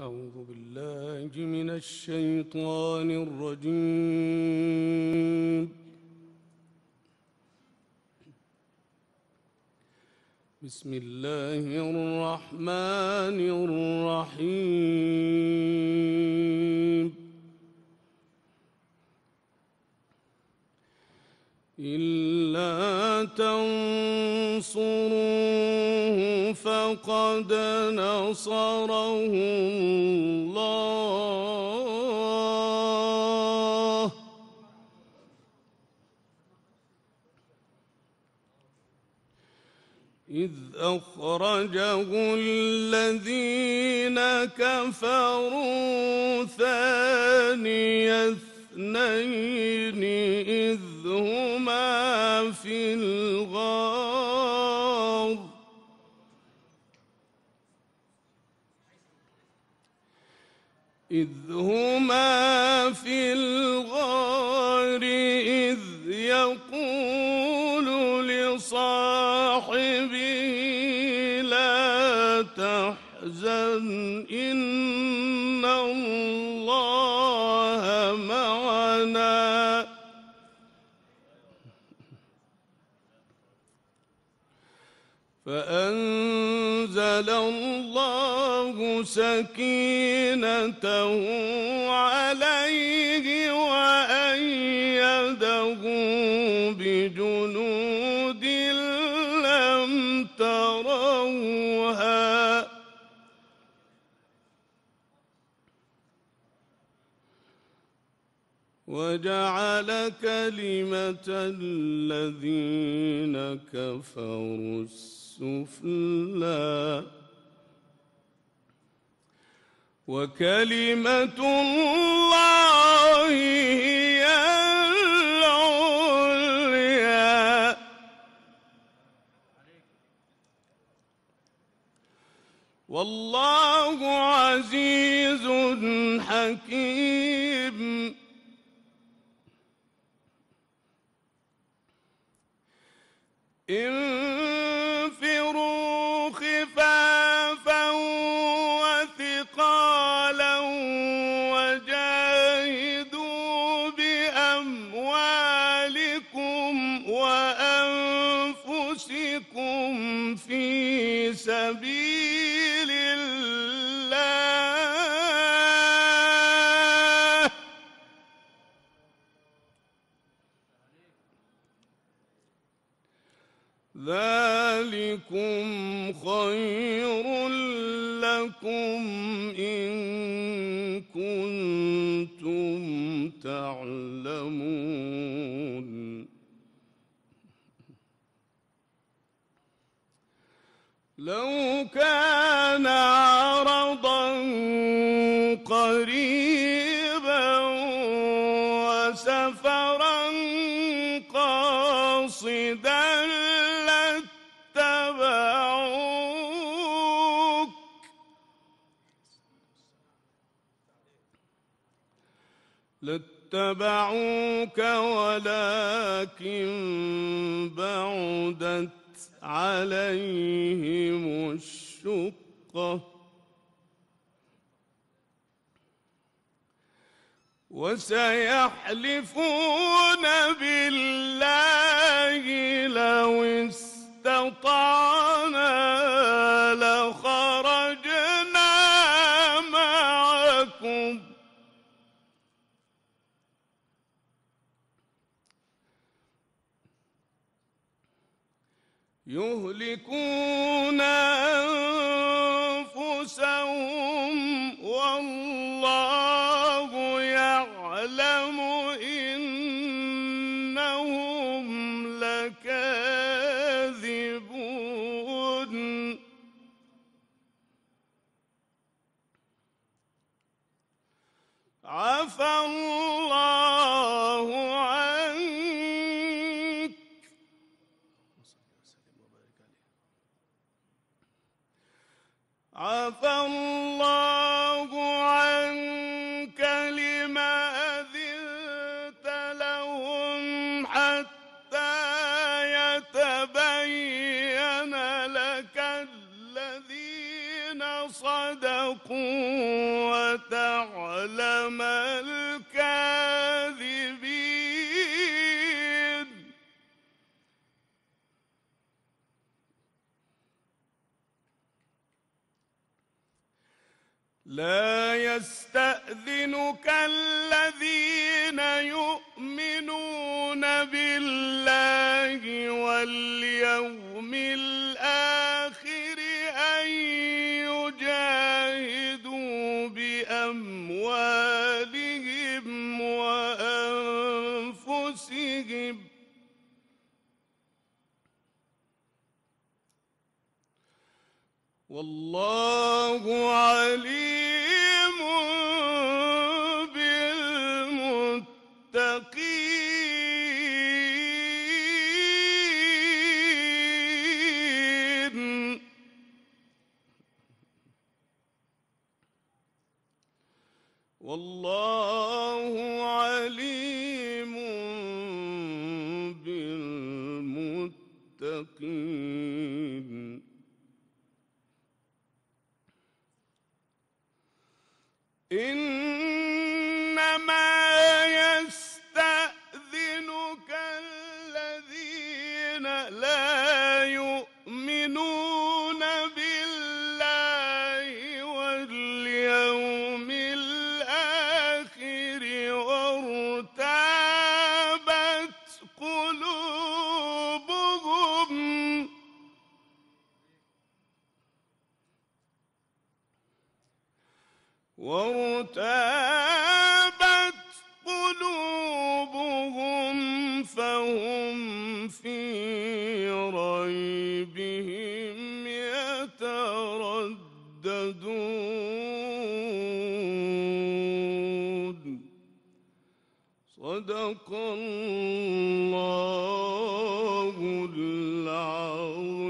أعوذ بالله من الشيطان الرجيم. بسم الله الرحمن الرحيم. إلا تنصروه فقد نصره الله إذ أخرجه الذين كفروا ثاني اثنين إذ هما في الغار إذ يقول لصاحبه لا تحزن إن الله معنا فأنزل الله سكينته عليه وأيده بجنود لم تروها وجعل كلمة الذين كفروا السفلى وكلمة الله هي العليا والله عزيز حكيم. انفروا خفافا وثقالا وجاهدوا بأموالكم وأنفسكم في سبيل الله ذلكم خير لكم إن كنتم تعلمون. لو كان عرضا قريبا وسفرا قاصدا لاتبعوك ولكن بعدت عليهم الشقة وسيحلفون بالله لو استطعنا لخرجنا معكم يهلكون أنفسهم والله يعلم إنهم لكاذبون. عفى الله عنك عفى الله عنك لما أذنت لهم حتى يتبين لك الذين صدقوا وتعلم الكاذبين. لا يستأذنك الذين يؤمنون بالله واليوم الآخر أن يجاهدوا بأموالهم وأنفسهم، والله عليم بالمتقين. والله عليم بالمتقين. إنما يستأذنك الذين لا يؤمنون بالله واليوم الآخر وارتابت قلوبهم فهم في ريبهم يترددون. صدق الله العظيم.